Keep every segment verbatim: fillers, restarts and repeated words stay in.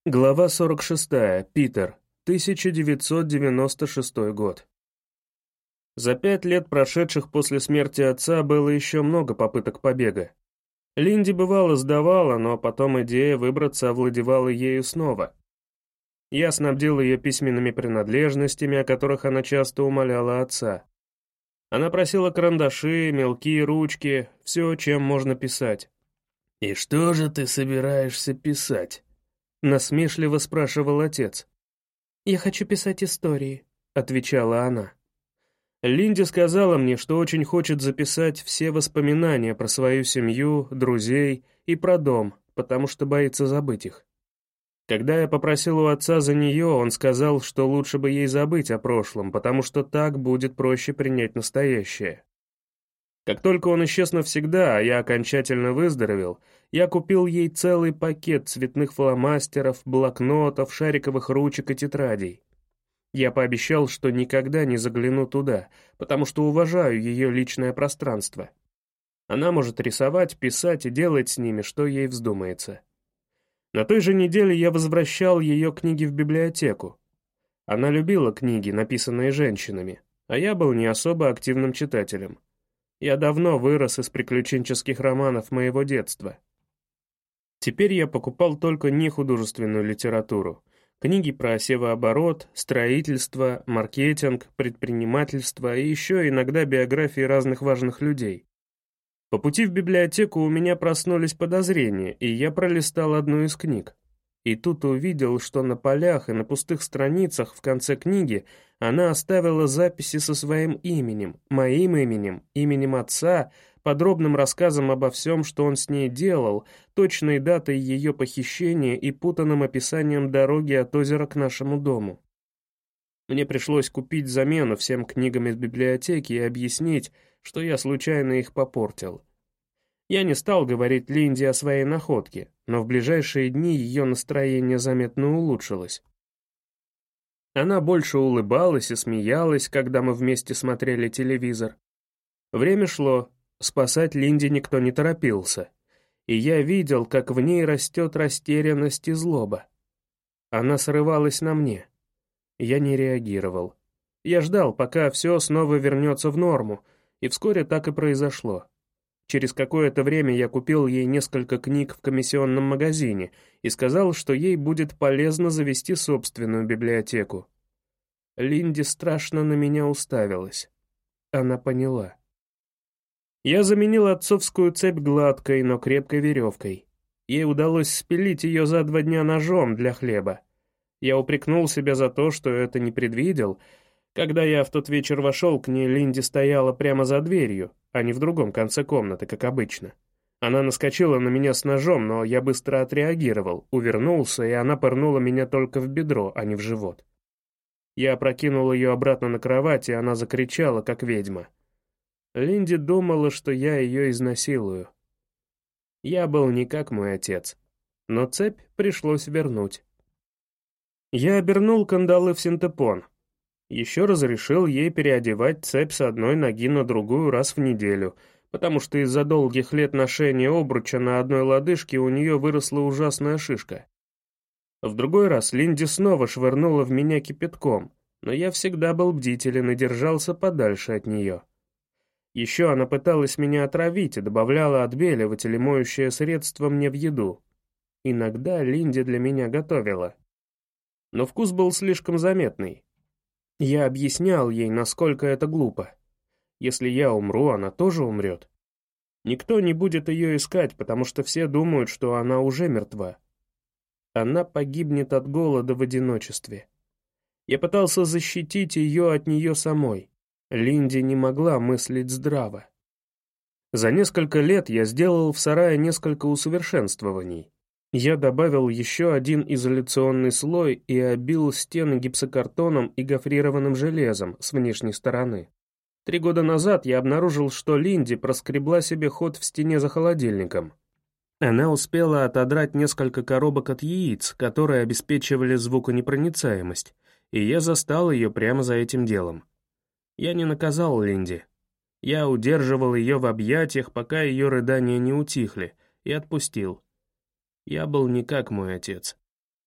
Глава сорок шестая. Питер. тысяча девятьсот девяносто шестой год. За пять лет, прошедших после смерти отца, было еще много попыток побега. Линди бывало сдавала, но потом идея выбраться овладевала ею снова. Я снабдил ее письменными принадлежностями, о которых она часто умоляла отца. Она просила карандаши, мелкие ручки, все, чем можно писать. «И что же ты собираешься писать?» — насмешливо спрашивал отец. «Я хочу писать истории», — отвечала она. Линди сказала мне, что очень хочет записать все воспоминания про свою семью, друзей и про дом, потому что боится забыть их. Когда я попросил у отца за нее, он сказал, что лучше бы ей забыть о прошлом, потому что так будет проще принять настоящее. Как только он исчез навсегда, а я окончательно выздоровел, я купил ей целый пакет цветных фломастеров, блокнотов, шариковых ручек и тетрадей. Я пообещал, что никогда не загляну туда, потому что уважаю ее личное пространство. Она может рисовать, писать и делать с ними, что ей вздумается. На той же неделе я возвращал ее книги в библиотеку. Она любила книги, написанные женщинами, а я был не особо активным читателем. Я давно вырос из приключенческих романов моего детства. Теперь я покупал только нехудожественную литературу. Книги про севооборот, строительство, маркетинг, предпринимательство и еще иногда биографии разных важных людей. По пути в библиотеку у меня проснулись подозрения, и я пролистал одну из книг. И тут увидел, что на полях и на пустых страницах в конце книги она оставила записи со своим именем, моим именем, именем отца, подробным рассказом обо всем, что он с ней делал, точной датой ее похищения и путанным описанием дороги от озера к нашему дому. Мне пришлось купить замену всем книгам из библиотеки и объяснить, что я случайно их попортил. Я не стал говорить Линде о своей находке, но в ближайшие дни ее настроение заметно улучшилось. Она больше улыбалась и смеялась, когда мы вместе смотрели телевизор. Время шло, спасать Линде никто не торопился, и я видел, как в ней растет растерянность и злоба. Она срывалась на мне. Я не реагировал. Я ждал, пока все снова вернется в норму, и вскоре так и произошло. Через какое-то время я купил ей несколько книг в комиссионном магазине и сказал, что ей будет полезно завести собственную библиотеку. Линди страшно на меня уставилась. Она поняла. Я заменил отцовскую цепь гладкой, но крепкой веревкой. Ей удалось спилить ее за два дня ножом для хлеба. Я упрекнул себя за то, что это не предвидел. Когда я в тот вечер вошел к ней, Линди стояла прямо за дверью, а не в другом конце комнаты, как обычно. Она наскочила на меня с ножом, но я быстро отреагировал, увернулся, и она пырнула меня только в бедро, а не в живот. Я опрокинул ее обратно на кровать, и она закричала, как ведьма. Линди думала, что я ее изнасилую. Я был не как мой отец, но цепь пришлось вернуть. Я обернул кандалы в синтепон. Еще разрешил ей переодевать цепь с одной ноги на другую раз в неделю, потому что из-за долгих лет ношения обруча на одной лодыжке у нее выросла ужасная шишка. В другой раз Линди снова швырнула в меня кипятком, но я всегда был бдителен и держался подальше от нее. Еще она пыталась меня отравить и добавляла отбеливатель и моющее средство мне в еду. Иногда Линди для меня готовила. Но вкус был слишком заметный. Я объяснял ей, насколько это глупо. Если я умру, она тоже умрет. Никто не будет ее искать, потому что все думают, что она уже мертва. Она погибнет от голода в одиночестве. Я пытался защитить ее от нее самой. Линди не могла мыслить здраво. За несколько лет я сделал в сарае несколько усовершенствований. Я добавил еще один изоляционный слой и обил стены гипсокартоном и гофрированным железом с внешней стороны. Три года назад я обнаружил, что Линди проскребла себе ход в стене за холодильником. Она успела отодрать несколько коробок от яиц, которые обеспечивали звуконепроницаемость, и я застал ее прямо за этим делом. Я не наказал Линди. Я удерживал ее в объятиях, пока ее рыдания не утихли, и отпустил. Я был не как мой отец.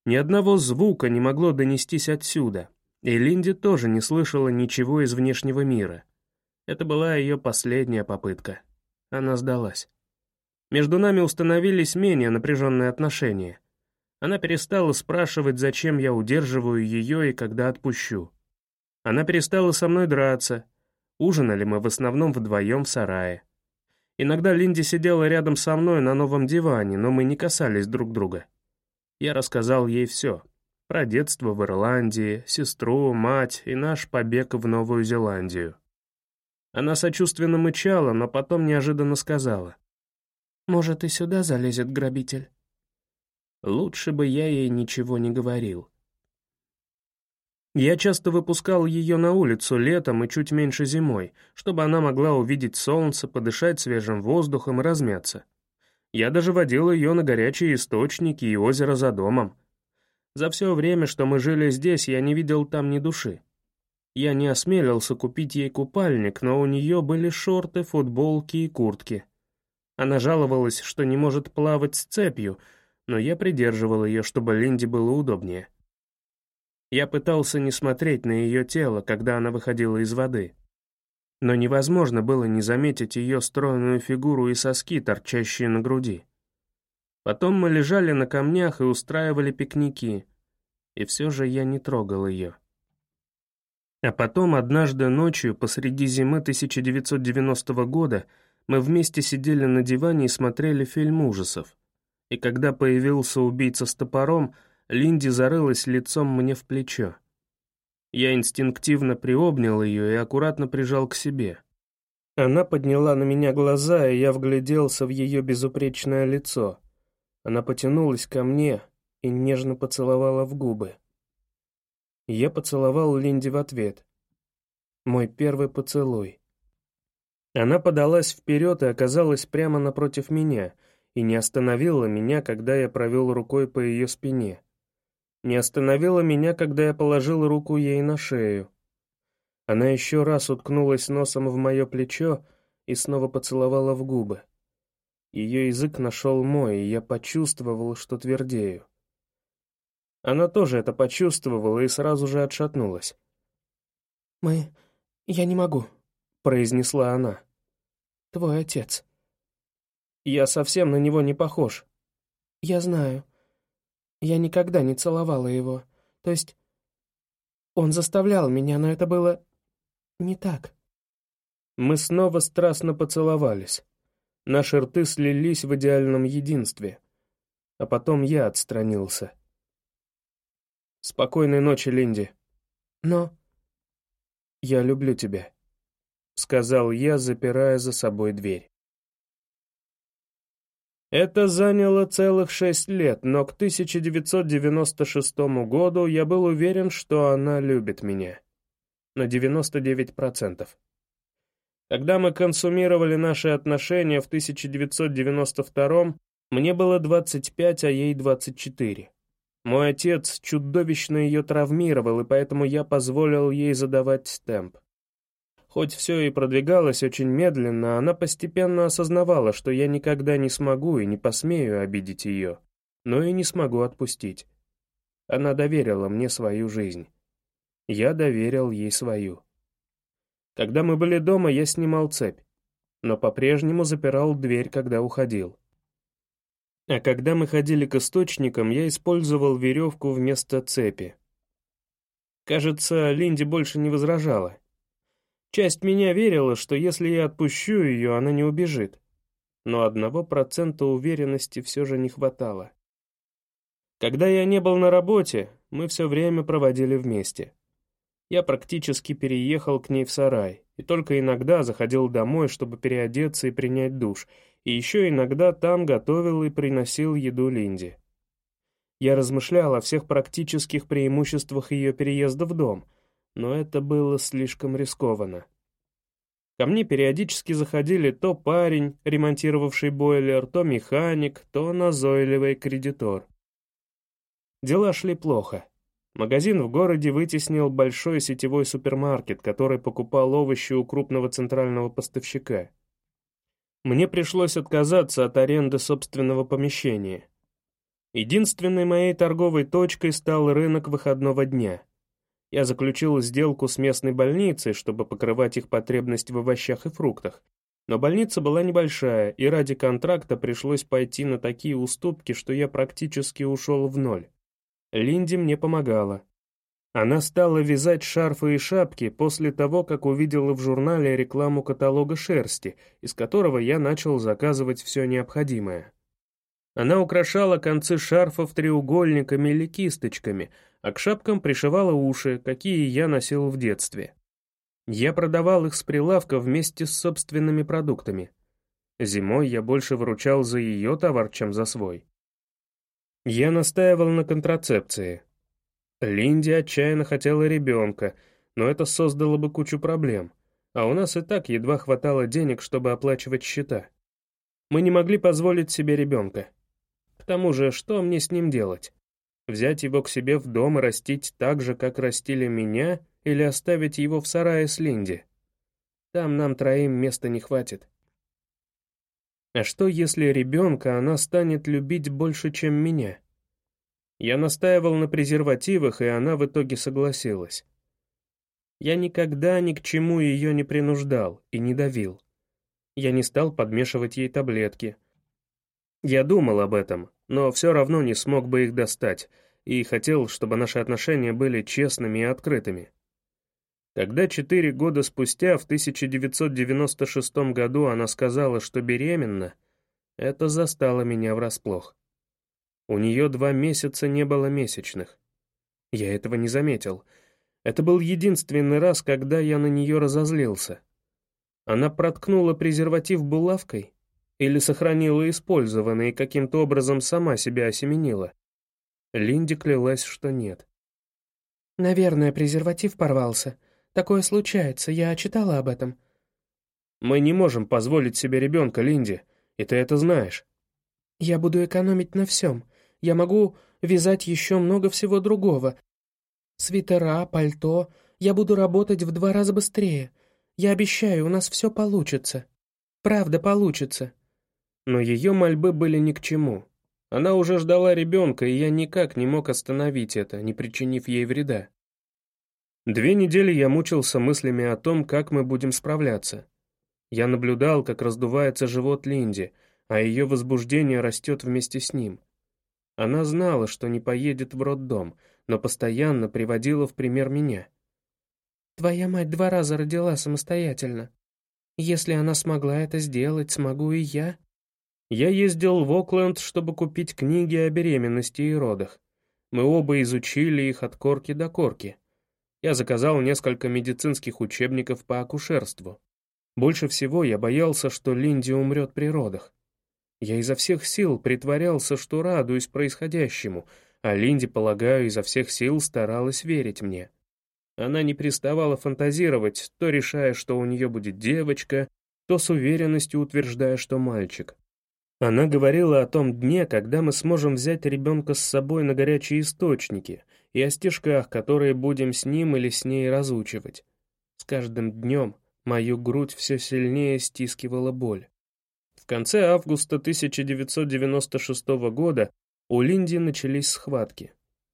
Ни одного звука не могло донестись отсюда, и Линди тоже не слышала ничего из внешнего мира. Это была ее последняя попытка. Она сдалась. Между нами установились менее напряженные отношения. Она перестала спрашивать, зачем я удерживаю ее и когда отпущу. Она перестала со мной драться. Ужинали мы в основном вдвоем в сарае. Иногда Линди сидела рядом со мной на новом диване, но мы не касались друг друга. Я рассказал ей все. Про детство в Ирландии, сестру, мать и наш побег в Новую Зеландию. Она сочувственно мычала, но потом неожиданно сказала: «Может, и сюда залезет грабитель?» Лучше бы я ей ничего не говорил. Я часто выпускал ее на улицу летом и чуть меньше зимой, чтобы она могла увидеть солнце, подышать свежим воздухом и размяться. Я даже водил ее на горячие источники и озеро за домом. За все время, что мы жили здесь, я не видел там ни души. Я не осмелился купить ей купальник, но у нее были шорты, футболки и куртки. Она жаловалась, что не может плавать с цепью, но я придерживал ее, чтобы Линди было удобнее. Я пытался не смотреть на ее тело, когда она выходила из воды. Но невозможно было не заметить ее стройную фигуру и соски, торчащие на груди. Потом мы лежали на камнях и устраивали пикники, и все же я не трогал ее. А потом однажды ночью, посреди зимы тысяча девятьсот девяностого года, мы вместе сидели на диване и смотрели фильм ужасов. И когда появился убийца с топором, Линди зарылась лицом мне в плечо. Я инстинктивно приобнял ее и аккуратно прижал к себе. Она подняла на меня глаза, и я вгляделся в ее безупречное лицо. Она потянулась ко мне и нежно поцеловала в губы. Я поцеловал Линди в ответ. Мой первый поцелуй. Она подалась вперед и оказалась прямо напротив меня, и не остановила меня, когда я провел рукой по ее спине. Не остановила меня, когда я положил руку ей на шею. Она еще раз уткнулась носом в мое плечо и снова поцеловала в губы. Ее язык нашел мой, и я почувствовал, что твердею. Она тоже это почувствовала и сразу же отшатнулась. «Мы... Я не могу», — произнесла она. «Твой отец». «Я совсем на него не похож». «Я знаю. Я никогда не целовала его. То есть... Он заставлял меня, но это было... не так». Мы снова страстно поцеловались. Наши рты слились в идеальном единстве. А потом я отстранился. «Спокойной ночи, Линди». «Но...» «Я люблю тебя», — сказал я, запирая за собой дверь. Это заняло целых шесть лет, но к тысяча девятьсот девяносто шестому году я был уверен, что она любит меня. На девяносто девять процентов. Когда мы консумировали наши отношения в тысяча девятьсот девяносто втором, мне было двадцать пять, а ей двадцать четыре. Мой отец чудовищно ее травмировал, и поэтому я позволил ей задавать темп. Хоть все и продвигалось очень медленно, она постепенно осознавала, что я никогда не смогу и не посмею обидеть ее, но и не смогу отпустить. Она доверила мне свою жизнь. Я доверил ей свою. Когда мы были дома, я снимал цепь, но по-прежнему запирал дверь, когда уходил. А когда мы ходили к источникам, я использовал веревку вместо цепи. Кажется, Линди больше не возражала. Часть меня верила, что если я отпущу ее, она не убежит. Но одного процента уверенности все же не хватало. Когда я не был на работе, мы все время проводили вместе. Я практически переехал к ней в сарай, и только иногда заходил домой, чтобы переодеться и принять душ, и еще иногда там готовил и приносил еду Линди. Я размышлял о всех практических преимуществах ее переезда в дом, но это было слишком рискованно. Ко мне периодически заходили то парень, ремонтировавший бойлер, то механик, то назойливый кредитор. Дела шли плохо. Магазин в городе вытеснил большой сетевой супермаркет, который покупал овощи у крупного центрального поставщика. Мне пришлось отказаться от аренды собственного помещения. Единственной моей торговой точкой стал рынок выходного дня. Я заключил сделку с местной больницей, чтобы покрывать их потребность в овощах и фруктах. Но больница была небольшая, и ради контракта пришлось пойти на такие уступки, что я практически ушел в ноль. Линди мне помогала. Она стала вязать шарфы и шапки после того, как увидела в журнале рекламу каталога шерсти, из которого я начал заказывать все необходимое. Она украшала концы шарфов треугольниками или кисточками, а к шапкам пришивала уши, какие я носил в детстве. Я продавал их с прилавка вместе с собственными продуктами. Зимой я больше выручал за ее товар, чем за свой. Я настаивал на контрацепции. Линди отчаянно хотела ребенка, но это создало бы кучу проблем, а у нас и так едва хватало денег, чтобы оплачивать счета. Мы не могли позволить себе ребенка. К тому же, что мне с ним делать? Взять его к себе в дом и растить так же, как растили меня, или оставить его в сарае с Линди? Там нам троим места не хватит. А что, если ребенка она станет любить больше, чем меня? Я настаивал на презервативах, и она в итоге согласилась. Я никогда ни к чему ее не принуждал и не давил. Я не стал подмешивать ей таблетки. Я думал об этом, но все равно не смог бы их достать, и хотел, чтобы наши отношения были честными и открытыми. Когда четыре года спустя, в тысяча девятьсот девяносто шестом году, она сказала, что беременна, это застало меня врасплох. У нее два месяца не было месячных. Я этого не заметил. Это был единственный раз, когда я на нее разозлился. Она проткнула презерватив булавкой или сохранила использованный и каким-то образом сама себя осеменила. Линди клялась, что нет. «Наверное, презерватив порвался. Такое случается, я читала об этом». «Мы не можем позволить себе ребенка, Линди, и ты это знаешь». «Я буду экономить на всем. Я могу вязать еще много всего другого. Свитера, пальто. Я буду работать в два раза быстрее. Я обещаю, у нас все получится. Правда, получится». Но ее мольбы были ни к чему. Она уже ждала ребенка, и я никак не мог остановить это, не причинив ей вреда. Две недели я мучился мыслями о том, как мы будем справляться. Я наблюдал, как раздувается живот Линди, а ее возбуждение растет вместе с ним. Она знала, что не поедет в роддом, но постоянно приводила в пример меня. «Твоя мать два раза родила самостоятельно. Если она смогла это сделать, смогу и я». Я ездил в Окленд, чтобы купить книги о беременности и родах. Мы оба изучили их от корки до корки. Я заказал несколько медицинских учебников по акушерству. Больше всего я боялся, что Линди умрет при родах. Я изо всех сил притворялся, что радуюсь происходящему, а Линди, полагаю, изо всех сил старалась верить мне. Она не переставала фантазировать, то решая, что у нее будет девочка, то с уверенностью утверждая, что мальчик. Она говорила о том дне, когда мы сможем взять ребенка с собой на горячие источники, и о стишках, которые будем с ним или с ней разучивать. С каждым днем мою грудь все сильнее стискивала боль. В конце августа тысяча девятьсот девяносто шестого года у Линди начались схватки.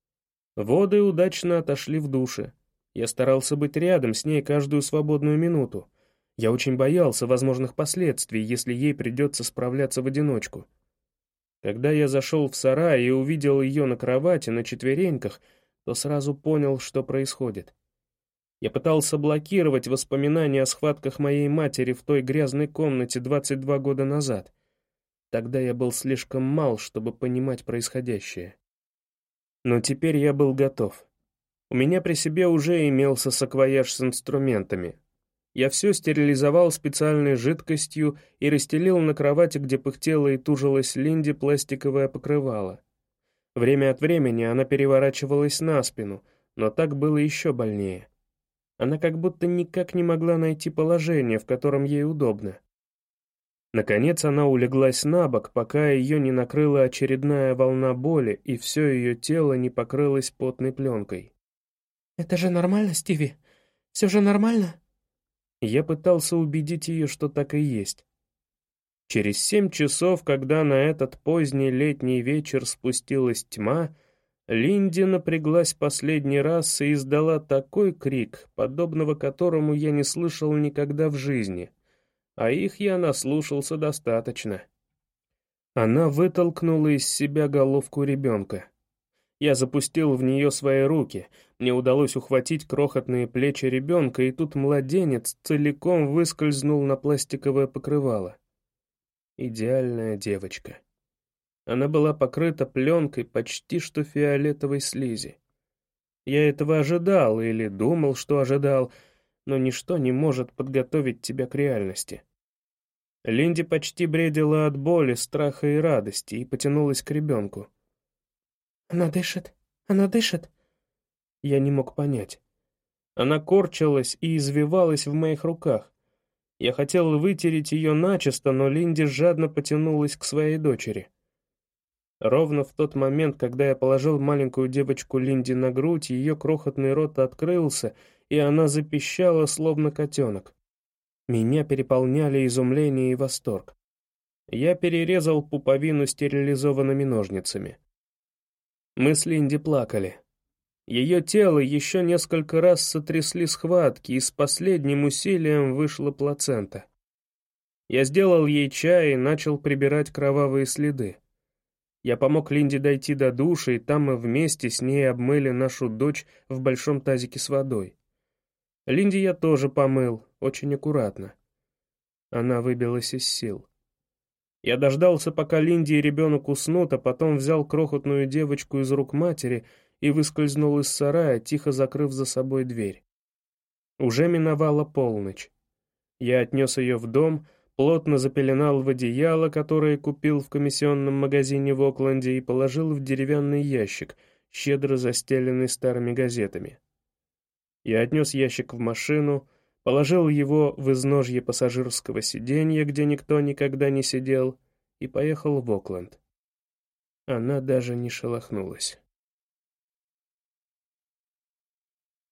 Воды удачно отошли в душе. Я старался быть рядом с ней каждую свободную минуту. Я очень боялся возможных последствий, если ей придется справляться в одиночку. Когда я зашел в сарай и увидел ее на кровати на четвереньках, то сразу понял, что происходит. Я пытался блокировать воспоминания о схватках моей матери в той грязной комнате двадцать два года назад. Тогда я был слишком мал, чтобы понимать происходящее. Но теперь я был готов. У меня при себе уже имелся саквояж с инструментами. Я все стерилизовал специальной жидкостью и расстелил на кровати, где пыхтела и тужилась Линди, пластиковое покрывало. Время от времени она переворачивалась на спину, но так было еще больнее. Она как будто никак не могла найти положение, в котором ей удобно. Наконец она улеглась на бок, пока ее не накрыла очередная волна боли, и все ее тело не покрылось потной пленкой. «Это же нормально, Стиви? Все же нормально?» Я пытался убедить ее, что так и есть. Через семь часов, когда на этот поздний летний вечер спустилась тьма, Линди напряглась последний раз и издала такой крик, подобного которому я не слышал никогда в жизни, а их я наслушался достаточно. Она вытолкнула из себя головку ребенка. Я запустил в нее свои руки, мне удалось ухватить крохотные плечи ребенка, и тут младенец целиком выскользнул на пластиковое покрывало. Идеальная девочка. Она была покрыта пленкой почти что фиолетовой слизи. Я этого ожидал или думал, что ожидал, но ничто не может подготовить тебя к реальности. Линди почти бредила от боли, страха и радости и потянулась к ребенку. «Она дышит? Она дышит?» Я не мог понять. Она корчилась и извивалась в моих руках. Я хотел вытереть ее начисто, но Линди жадно потянулась к своей дочери. Ровно в тот момент, когда я положил маленькую девочку Линди на грудь, ее крохотный рот открылся, и она запищала, словно котенок. Меня переполняли изумление и восторг. Я перерезал пуповину стерилизованными ножницами. Мы с Линди плакали. Ее тело еще несколько раз сотрясли схватки, и с последним усилием вышла плацента. Я сделал ей чай и начал прибирать кровавые следы. Я помог Линде дойти до душа, и там мы вместе с ней обмыли нашу дочь в большом тазике с водой. Линде я тоже помыл, очень аккуратно. Она выбилась из сил. Я дождался, пока Линди и ребенок уснут, а потом взял крохотную девочку из рук матери и выскользнул из сарая, тихо закрыв за собой дверь. Уже миновала полночь. Я отнес ее в дом, плотно запеленал в одеяло, которое купил в комиссионном магазине в Окленде, и положил в деревянный ящик, щедро застеленный старыми газетами. Я отнес ящик в машину, положил его в изножье пассажирского сиденья, где никто никогда не сидел, и поехал в Окленд. Она даже не шелохнулась.